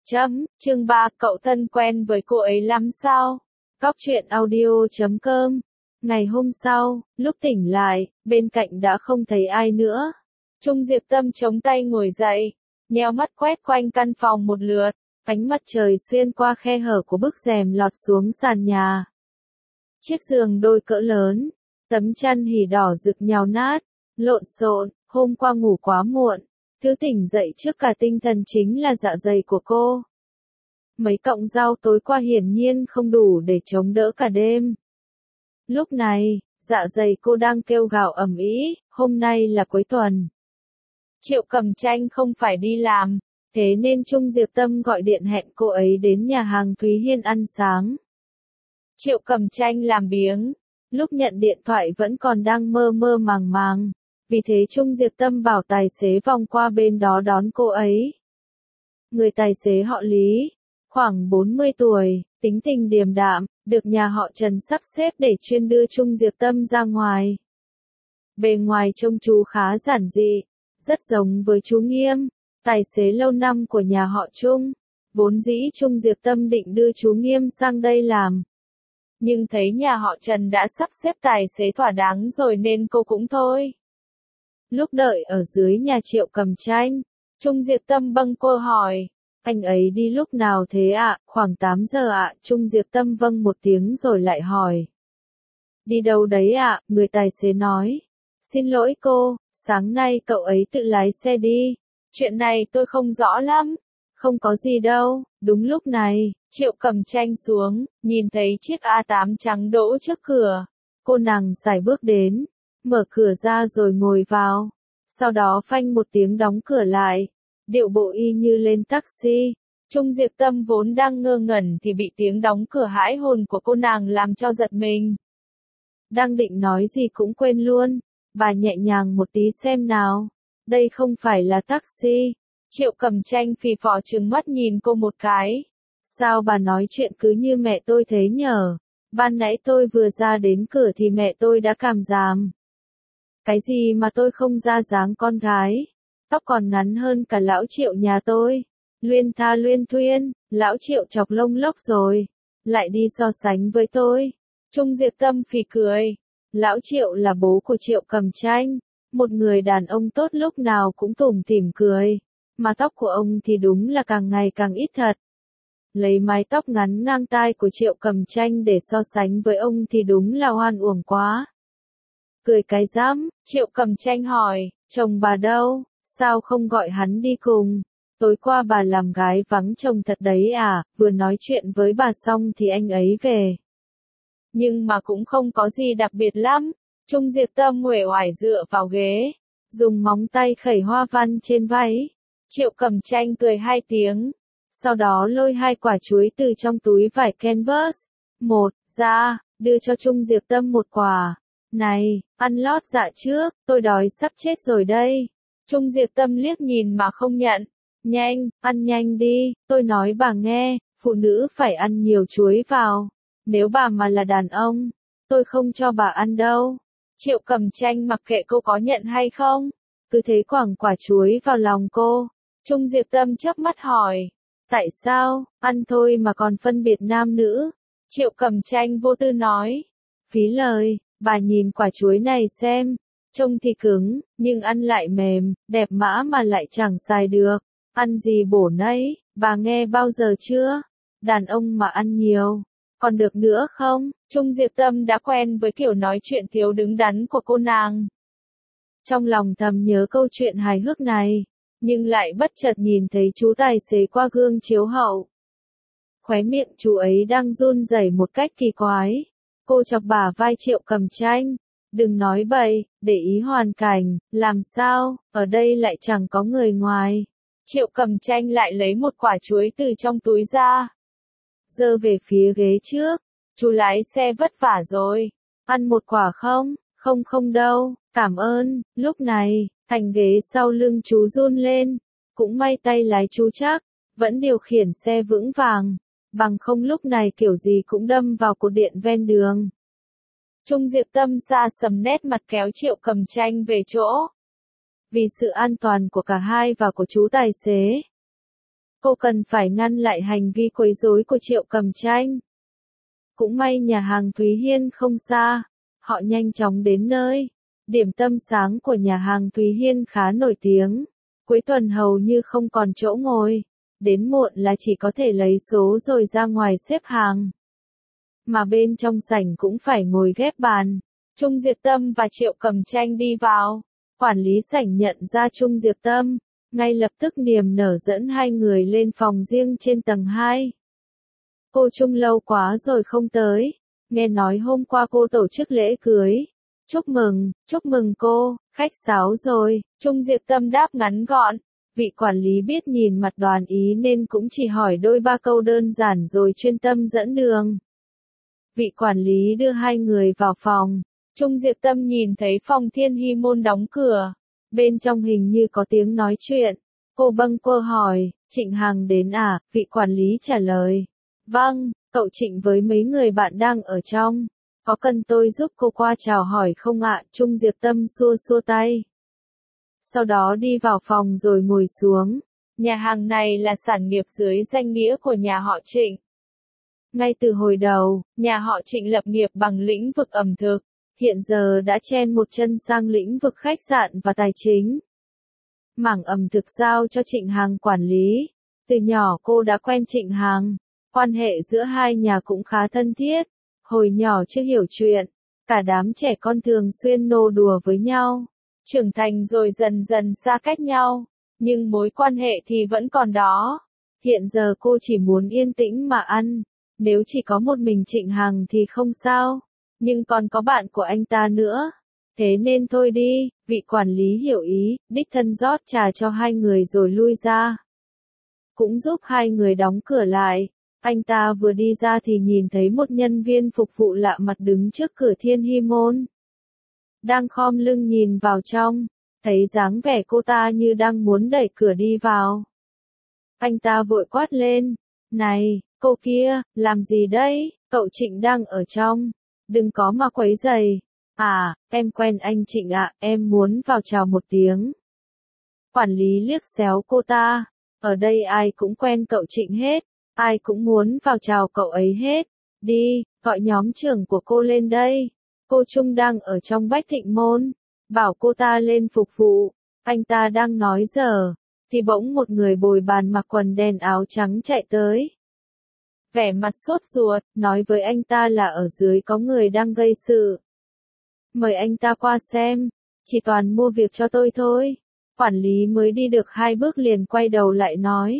Chương 3, cậu thân quen với cô ấy lắm sao? Cóc truyện audio.com. Ngày hôm sau, lúc tỉnh lại, bên cạnh đã không thấy ai nữa. Trung Diệp Tâm chống tay ngồi dậy, nheo mắt quét quanh căn phòng một lượt, ánh mặt trời xuyên qua khe hở của bức rèm lọt xuống sàn nhà. Chiếc giường đôi cỡ lớn, tấm chăn hỉ đỏ rực nhào nát, lộn xộn, hôm qua ngủ quá muộn. Thứ tỉnh dậy trước cả tinh thần chính là dạ dày của cô. Mấy cọng rau tối qua hiển nhiên không đủ để chống đỡ cả đêm. Lúc này, dạ dày cô đang kêu gào ầm ĩ, hôm nay là cuối tuần. Triệu Cầm Tranh không phải đi làm, thế nên Trung Diệp Tâm gọi điện hẹn cô ấy đến nhà hàng Thúy Hiên ăn sáng. Triệu Cầm Tranh làm biếng, lúc nhận điện thoại vẫn còn đang mơ mơ màng màng. Vì thế Trung Diệp Tâm bảo tài xế vòng qua bên đó đón cô ấy. Người tài xế họ Lý, khoảng 40 tuổi, tính tình điềm đạm, được nhà họ Trần sắp xếp để chuyên đưa Trung Diệp Tâm ra ngoài. Bề ngoài trông chú khá giản dị, rất giống với chú Nghiêm, tài xế lâu năm của nhà họ Trung. Vốn dĩ Trung Diệp Tâm định đưa chú Nghiêm sang đây làm. Nhưng thấy nhà họ Trần đã sắp xếp tài xế thỏa đáng rồi nên cô cũng thôi. Lúc đợi ở dưới nhà Triệu Cầm Tranh, Trung Diệp Tâm bâng quơ hỏi, anh ấy đi lúc nào thế ạ? Khoảng 8 giờ ạ. Trung Diệp Tâm vâng một tiếng rồi lại hỏi. Đi đâu đấy ạ? Người tài xế nói. Xin lỗi cô, sáng nay cậu ấy tự lái xe đi. Chuyện này tôi không rõ lắm. Không có gì đâu. Đúng lúc này, Triệu Cầm Tranh xuống, nhìn thấy chiếc A8 trắng đỗ trước cửa. Cô nàng sải bước đến, mở cửa ra rồi ngồi vào. Sau đó phanh một tiếng đóng cửa lại. Điệu bộ y như lên taxi. Trung Diệp Tâm vốn đang ngơ ngẩn thì bị tiếng đóng cửa hãi hồn của cô nàng làm cho giật mình. Đang định nói gì cũng quên luôn. Bà nhẹ nhàng một tí xem nào. Đây không phải là taxi. Triệu Cầm Tranh phì phò trừng mắt nhìn cô một cái. Sao bà nói chuyện cứ như mẹ tôi thế nhở? Ban nãy tôi vừa ra đến cửa thì mẹ tôi đã cảm giảm. Cái gì mà tôi không ra dáng con gái? Tóc còn ngắn hơn cả lão Triệu nhà tôi. Luyên tha luyên thuyên, lão Triệu chọc lông lốc rồi. Lại đi so sánh với tôi. Trung Diệp Tâm phì cười. Lão Triệu là bố của Triệu Cầm Tranh. Một người đàn ông tốt lúc nào cũng tủm tỉm cười. Mà tóc của ông thì đúng là càng ngày càng ít thật. Lấy mái tóc ngắn ngang tai của Triệu Cầm Tranh để so sánh với ông thì đúng là hoan uổng quá. Cười cái rắm, Triệu Cầm Tranh hỏi, chồng bà đâu, sao không gọi hắn đi cùng? Tối qua bà làm gái vắng chồng thật đấy à? Vừa nói chuyện với bà xong thì anh ấy về. Nhưng mà cũng không có gì đặc biệt lắm. Trung Diệp Tâm uể oải dựa vào ghế, dùng móng tay khẩy hoa văn trên váy. Triệu Cầm Tranh cười 2 tiếng, sau đó lôi 2 quả chuối từ trong túi vải canvas ra, đưa cho Trung Diệp Tâm một quả. Này, ăn lót dạ trước, tôi đói sắp chết rồi đây. Trung Diệp Tâm liếc nhìn mà không nhận. Nhanh, ăn nhanh đi, tôi nói bà nghe, phụ nữ phải ăn nhiều chuối vào. Nếu bà mà là đàn ông, tôi không cho bà ăn đâu. Triệu Cầm Tranh mặc kệ cô có nhận hay không, cứ thế quẳng quả chuối vào lòng cô. Trung Diệp Tâm chớp mắt hỏi, tại sao, ăn thôi mà còn phân biệt nam nữ? Triệu Cầm Tranh vô tư nói, phí lời. Bà nhìn quả chuối này xem, trông thì cứng, nhưng ăn lại mềm, đẹp mà lại chẳng xài được. Ăn gì bổ nấy, bà nghe bao giờ chưa? Đàn ông mà ăn nhiều, còn được nữa không? Trung Diệp Tâm đã quen với kiểu nói chuyện thiếu đứng đắn của cô nàng. Trong lòng thầm nhớ câu chuyện hài hước này, nhưng lại bất chợt nhìn thấy chú tài xế qua gương chiếu hậu. Khóe miệng chú ấy đang run rẩy một cách kỳ quái. Cô chọc bả vai Triệu Cầm Tranh. Đừng nói bậy, để ý hoàn cảnh, làm sao, ở đây lại chẳng có người ngoài. Triệu Cầm Tranh lại lấy một quả chuối từ trong túi ra. Giơ về phía ghế trước. Chú lái xe vất vả rồi. Ăn một quả không? Không đâu, cảm ơn. Lúc này, thành ghế sau lưng chú run lên. Cũng may tay lái chú chắc, vẫn điều khiển xe vững vàng. Bằng không lúc này kiểu gì cũng đâm vào cột điện ven đường. Trung Diệp Tâm xa sầm nét mặt kéo Triệu Cầm Tranh về chỗ. Vì sự an toàn của cả hai và của chú tài xế, Cô cần phải ngăn lại hành vi quấy rối của Triệu Cầm Tranh. Cũng may nhà hàng Thúy Hiên không xa, họ nhanh chóng đến nơi. Điểm tâm sáng của nhà hàng Thúy Hiên khá nổi tiếng, cuối tuần hầu như không còn chỗ ngồi, đến muộn là chỉ có thể lấy số rồi ra ngoài xếp hàng. Mà bên trong sảnh cũng phải ngồi ghép bàn. Trung Diệp Tâm và Triệu Cầm Tranh đi vào, quản lý sảnh nhận ra Trung Diệp Tâm, ngay lập tức niềm nở dẫn hai người lên phòng riêng trên tầng 2. Cô Trung lâu quá rồi không tới, nghe nói hôm qua cô tổ chức lễ cưới. Chúc mừng cô, khách sáo rồi, Trung Diệp Tâm đáp ngắn gọn. Vị quản lý biết nhìn mặt Đoàn Ý nên cũng chỉ hỏi đôi ba câu đơn giản rồi chuyên tâm dẫn đường. Vị quản lý đưa hai người vào phòng. Trung Diệp Tâm nhìn thấy phòng Thiên Hy Môn đóng cửa. Bên trong hình như có tiếng nói chuyện. Cô bâng quơ hỏi, Trịnh Hằng đến à? Vị quản lý trả lời. Vâng, cậu Trịnh với mấy người bạn đang ở trong. Có cần tôi giúp cô qua chào hỏi không ạ? Trung Diệp Tâm xua xua tay. Sau đó đi vào phòng rồi ngồi xuống. Nhà hàng này là sản nghiệp dưới danh nghĩa của nhà họ Trịnh. Ngay từ hồi đầu, nhà họ Trịnh lập nghiệp bằng lĩnh vực ẩm thực, hiện giờ đã chen một chân sang lĩnh vực khách sạn và tài chính. Mảng ẩm thực giao cho Trịnh Hằng quản lý. Từ nhỏ cô đã quen Trịnh Hằng, quan hệ giữa hai nhà cũng khá thân thiết. Hồi nhỏ chưa hiểu chuyện, cả đám trẻ con thường xuyên nô đùa với nhau. Trưởng thành rồi dần dần xa cách nhau, nhưng mối quan hệ thì vẫn còn đó. Hiện giờ cô chỉ muốn yên tĩnh mà ăn. Nếu chỉ có một mình Trịnh Hằng thì không sao, nhưng còn có bạn của anh ta nữa. Thế nên thôi đi, vị quản lý hiểu ý, đích thân rót trà cho hai người rồi lui ra. Cũng giúp hai người đóng cửa lại. Anh ta vừa đi ra thì nhìn thấy một nhân viên phục vụ lạ mặt đứng trước cửa Thiên Hy Môn. Đang khom lưng nhìn vào trong, thấy dáng vẻ cô ta như đang muốn đẩy cửa đi vào. Anh ta vội quát lên, này, cô kia, làm gì đấy, cậu Trịnh đang ở trong, đừng có mà quấy rầy. À, em quen anh Trịnh ạ, em muốn vào chào một tiếng. Quản lý liếc xéo cô ta, ở đây ai cũng quen cậu Trịnh hết, ai cũng muốn vào chào cậu ấy hết. Đi, gọi nhóm trưởng của cô lên đây. Cô Trung đang ở trong Bách Thịnh Môn, bảo cô ta lên phục vụ. Anh ta đang nói dở, thì bỗng một người bồi bàn mặc quần đen áo trắng chạy tới. Vẻ mặt sốt ruột, nói với anh ta là ở dưới có người đang gây sự. Mời anh ta qua xem, chỉ toàn mua việc cho tôi thôi. Quản lý mới đi được 2 bước liền quay đầu lại nói.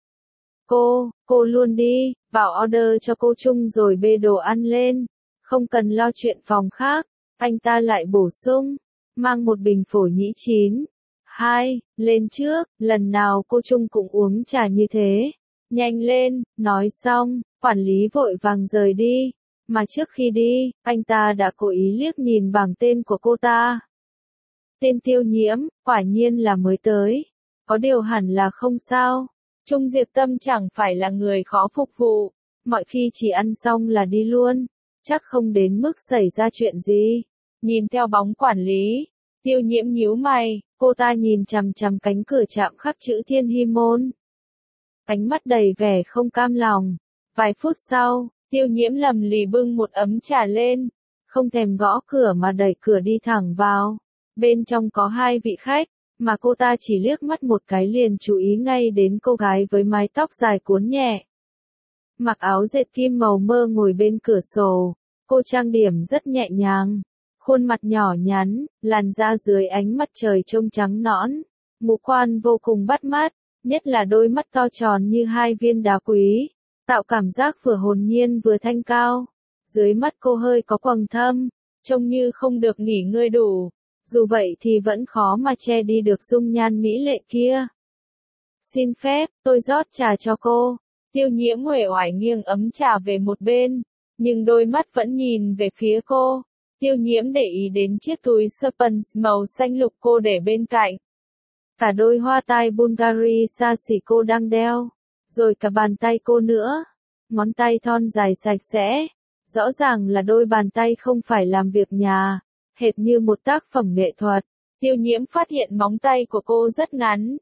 Cô luôn đi, vào order cho cô Trung rồi bê đồ ăn lên. Không cần lo chuyện phòng khác. Anh ta lại bổ sung, mang một bình phổi nhĩ chín. 2, lên trước, lần nào cô Trung cũng uống trà như thế. Nhanh lên, nói xong, quản lý vội vàng rời đi. Mà trước khi đi, anh ta đã cố ý liếc nhìn bảng tên của cô ta. Tên Tiêu Nhiễm, quả nhiên là mới tới. Có điều hẳn là không sao. Trung Diệp Tâm chẳng phải là người khó phục vụ. Mọi khi chỉ ăn xong là đi luôn. Chắc không đến mức xảy ra chuyện gì. Nhìn theo bóng quản lý, Tiêu Nhiễm nhíu mày, cô ta nhìn chằm chằm cánh cửa chạm khắc chữ Thiên Hy Môn. Ánh mắt đầy vẻ không cam lòng. Vài phút sau, Tiêu Nhiễm lầm lì bưng một ấm trà lên, không thèm gõ cửa mà đẩy cửa đi thẳng vào. Bên trong có 2 vị khách, mà cô ta chỉ liếc mắt một cái liền chú ý ngay đến cô gái với mái tóc dài cuốn nhẹ. Mặc áo dệt kim màu mơ ngồi bên cửa sổ, cô trang điểm rất nhẹ nhàng, khuôn mặt nhỏ nhắn, làn da dưới ánh mặt trời trông trắng nõn, ngũ quan vô cùng bắt mắt, nhất là đôi mắt to tròn như 2 viên đá quý, tạo cảm giác vừa hồn nhiên vừa thanh cao. Dưới mắt cô hơi có quầng thâm, trông như không được nghỉ ngơi đủ, dù vậy thì vẫn khó mà che đi được dung nhan mỹ lệ kia. Xin phép, tôi rót trà cho cô. Tiêu Nhiễm uể oải nghiêng ấm trà về một bên, nhưng đôi mắt vẫn nhìn về phía cô. Tiêu Nhiễm để ý đến chiếc túi Sperns màu xanh lục cô để bên cạnh. Cả đôi hoa tai Bulgari xa xỉ cô đang đeo, rồi cả bàn tay cô nữa. Ngón tay thon dài sạch sẽ, rõ ràng là đôi bàn tay không phải làm việc nhà, hệt như một tác phẩm nghệ thuật. Tiêu Nhiễm phát hiện móng tay của cô rất ngắn,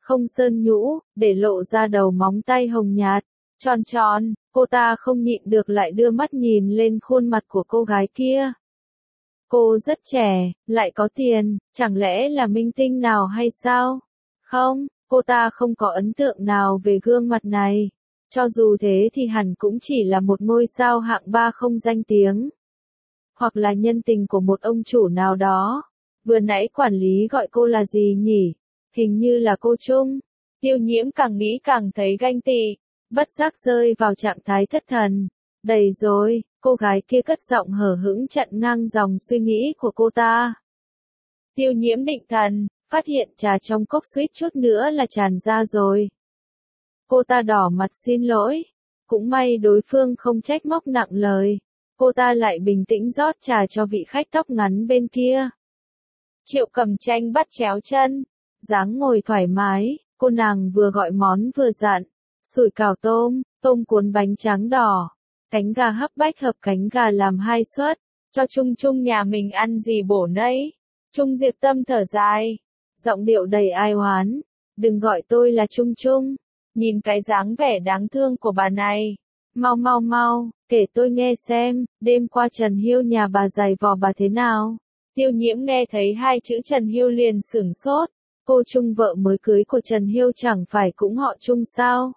không sơn nhũ, để lộ ra đầu móng tay hồng nhạt, tròn tròn, cô ta không nhịn được lại đưa mắt nhìn lên khuôn mặt của cô gái kia. Cô rất trẻ, lại có tiền, chẳng lẽ là minh tinh nào hay sao? Không, cô ta không có ấn tượng nào về gương mặt này. Cho dù thế thì hẳn cũng chỉ là một ngôi sao hạng 3 không danh tiếng. Hoặc là nhân tình của một ông chủ nào đó. Vừa nãy quản lý gọi cô là gì nhỉ? Hình như là cô Trung. Tiêu Nhiễm càng nghĩ càng thấy ganh tị, bất giác rơi vào trạng thái thất thần. Đầy rồi, cô gái kia cất giọng hờ hững chặn ngang dòng suy nghĩ của cô ta. Tiêu Nhiễm định thần, phát hiện trà trong cốc suýt chút nữa là tràn ra rồi. Cô ta đỏ mặt xin lỗi. Cũng may đối phương không trách móc nặng lời. Cô ta lại bình tĩnh rót trà cho vị khách tóc ngắn bên kia. Triệu Cầm Tranh bắt chéo chân, dáng ngồi thoải mái, cô nàng vừa gọi món vừa dặn. Sủi cảo tôm, tôm cuốn bánh tráng đỏ, cánh gà hấp bách hợp cánh gà làm 2 suất, cho Trung Trung nhà mình ăn gì bổ nấy. Trung Diệp Tâm thở dài, giọng điệu đầy ai oán. Đừng gọi tôi là Trung Trung, nhìn cái dáng vẻ đáng thương của bà này. Mau mau mau, kể tôi nghe xem, đêm qua Trần Hiêu nhà bà giày vò bà thế nào? Tiêu Nhiễm nghe thấy 2 chữ Trần Hiêu liền sửng sốt. Cô Trung vợ mới cưới của Trần Hiêu chẳng phải cũng họ Trung sao?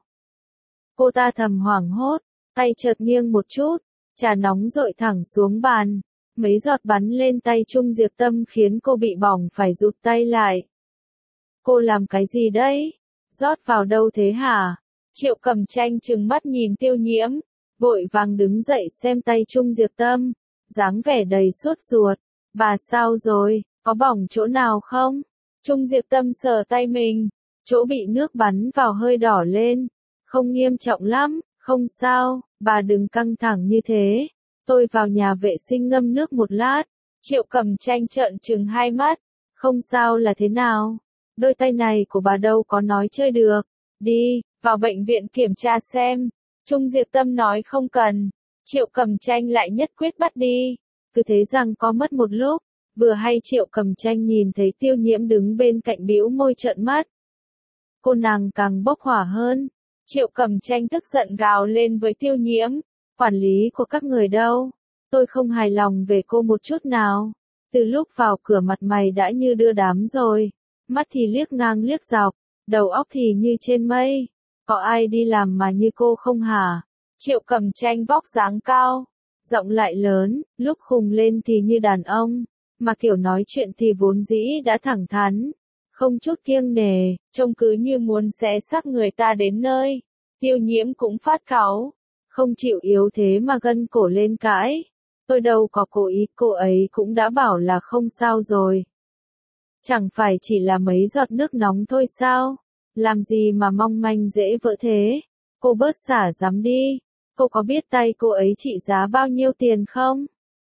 Cô ta thầm hoảng hốt, tay chợt nghiêng một chút, trà nóng dội thẳng xuống bàn. Mấy giọt bắn lên tay Trung Diệp Tâm khiến cô bị bỏng phải rụt tay lại. Cô làm cái gì đấy? Rót vào đâu thế hả? Triệu Cầm Tranh trừng mắt nhìn Tiêu Nhiễm, vội vàng đứng dậy xem tay Trung Diệp Tâm, dáng vẻ đầy sốt ruột. Bà sao rồi, có bỏng chỗ nào không? Trung Diệp Tâm sờ tay mình, chỗ bị nước bắn vào hơi đỏ lên. Không nghiêm trọng lắm, không sao, bà đừng căng thẳng như thế. Tôi vào nhà vệ sinh ngâm nước một lát. Triệu Cầm Tranh trợn trừng hai mắt. Không sao là thế nào? Đôi tay này của bà đâu có nói chơi được. Đi, vào bệnh viện kiểm tra xem. Trung Diệp Tâm nói không cần. Triệu Cầm Tranh lại nhất quyết bắt đi. Cứ thế rằng có mất một lúc. Vừa hay Triệu Cầm Tranh nhìn thấy Tiêu Nhiễm đứng bên cạnh bĩu môi trợn mắt. Cô nàng càng bốc hỏa hơn. Triệu Cầm Tranh tức giận gào lên với Tiêu Nhiễm. Quản lý của các người đâu? Tôi không hài lòng về cô một chút nào. Từ lúc vào cửa mặt mày đã như đưa đám rồi. Mắt thì liếc ngang liếc dọc, đầu óc thì như trên mây. Có ai đi làm mà như cô không hả? Triệu Cầm Tranh vóc dáng cao, giọng lại lớn, lúc khùng lên thì như đàn ông, mà kiểu nói chuyện thì vốn dĩ đã thẳng thắn, không chút kiêng nể, trông cứ như muốn xé xác người ta đến nơi. Tiêu Nhiễm cũng phát cáu, không chịu yếu thế mà gân cổ lên cãi. Tôi đâu có cố ý, cô ấy cũng đã bảo là không sao rồi. Chẳng phải chỉ là mấy giọt nước nóng thôi sao? Làm gì mà mong manh dễ vỡ thế? Cô bớt xả dám đi. Cô có biết tay cô ấy trị giá bao nhiêu tiền không?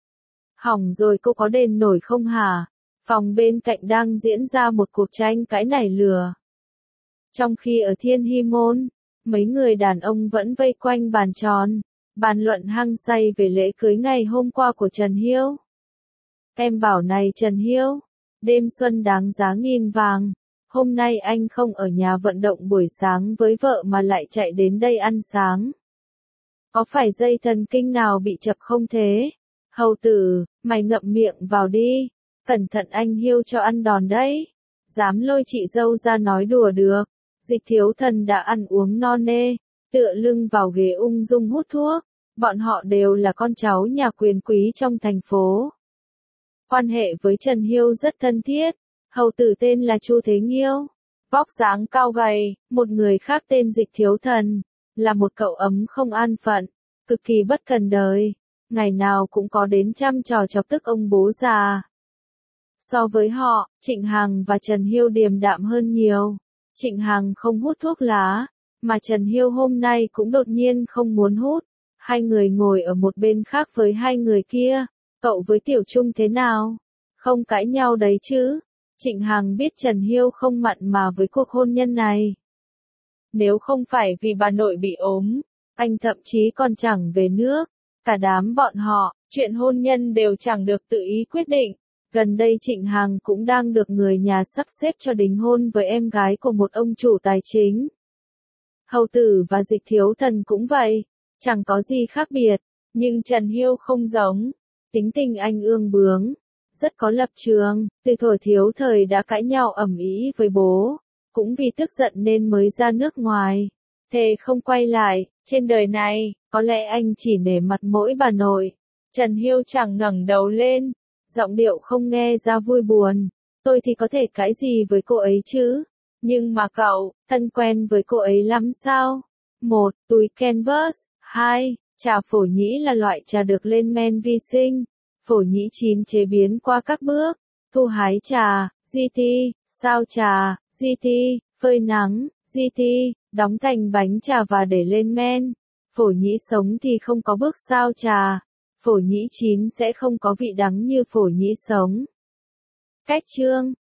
Hỏng rồi, cô có đền nổi không hả? Phòng bên cạnh đang diễn ra một cuộc tranh cãi nảy lửa. Trong khi ở Thiên Hy Môn, mấy người đàn ông vẫn vây quanh bàn tròn, bàn luận hăng say về lễ cưới ngày hôm qua của Trần Hiêu. Em bảo này Trần Hiêu, đêm xuân đáng giá nghìn vàng, hôm nay anh không ở nhà vận động buổi sáng với vợ mà lại chạy đến đây ăn sáng. Có phải dây thần kinh nào bị chập không thế? Hầu tử, mày ngậm miệng vào đi, cẩn thận anh Hiêu cho ăn đòn đấy. Dám lôi chị dâu ra nói đùa được. Dịch Thiếu Thần đã ăn uống no nê, tựa lưng vào ghế ung dung hút thuốc. Bọn họ đều là con cháu nhà quyền quý trong thành phố. Quan hệ với Trần Hiêu rất thân thiết. Hầu tử tên là Chu Thế Nghiêu, vóc dáng cao gầy. Một người khác tên Dịch Thiếu Thần, là một cậu ấm không an phận, cực kỳ bất cần đời, ngày nào cũng có đến chăm trò chọc tức ông bố già. So với họ, Trịnh Hằng và Trần Hiêu điềm đạm hơn nhiều. Trịnh Hằng không hút thuốc lá, mà Trần Hiêu hôm nay cũng đột nhiên không muốn hút. Hai người ngồi ở một bên khác với hai người kia. Cậu với Tiểu Trung thế nào? Không cãi nhau đấy chứ? Trịnh Hằng biết Trần Hiêu không mặn mà với cuộc hôn nhân này. Nếu không phải vì bà nội bị ốm, anh thậm chí còn chẳng về nước. Cả đám bọn họ, chuyện hôn nhân đều chẳng được tự ý quyết định. Gần đây Trịnh Hằng cũng đang được người nhà sắp xếp cho đính hôn với em gái của một ông chủ tài chính. Hầu Tử và Dịch Thiếu Thần cũng vậy, chẳng có gì khác biệt, nhưng Trần Hiêu không giống. Tính tình anh ương bướng, rất có lập trường, từ thuở thiếu thời đã cãi nhau ầm ĩ với bố, cũng vì tức giận nên mới ra nước ngoài. Thề không quay lại, trên đời này, có lẽ anh chỉ nể mặt mỗi bà nội. Trần Hiêu chẳng ngẩng đầu lên, giọng điệu không nghe ra vui buồn. Tôi thì có thể cãi gì với cô ấy chứ? Nhưng mà cậu, thân quen với cô ấy lắm sao? 1. Túi canvas. 2. Trà phổ nhĩ là loại trà được lên men vi sinh. Phổ nhĩ chín chế biến qua các bước. Thu hái trà, GT, sao trà, GT, phơi nắng, GT, đóng thành bánh trà và để lên men. Phổ nhĩ sống thì không có bước sao trà. Phổ nhĩ chín sẽ không có vị đắng như phổ nhĩ sống. Cách chương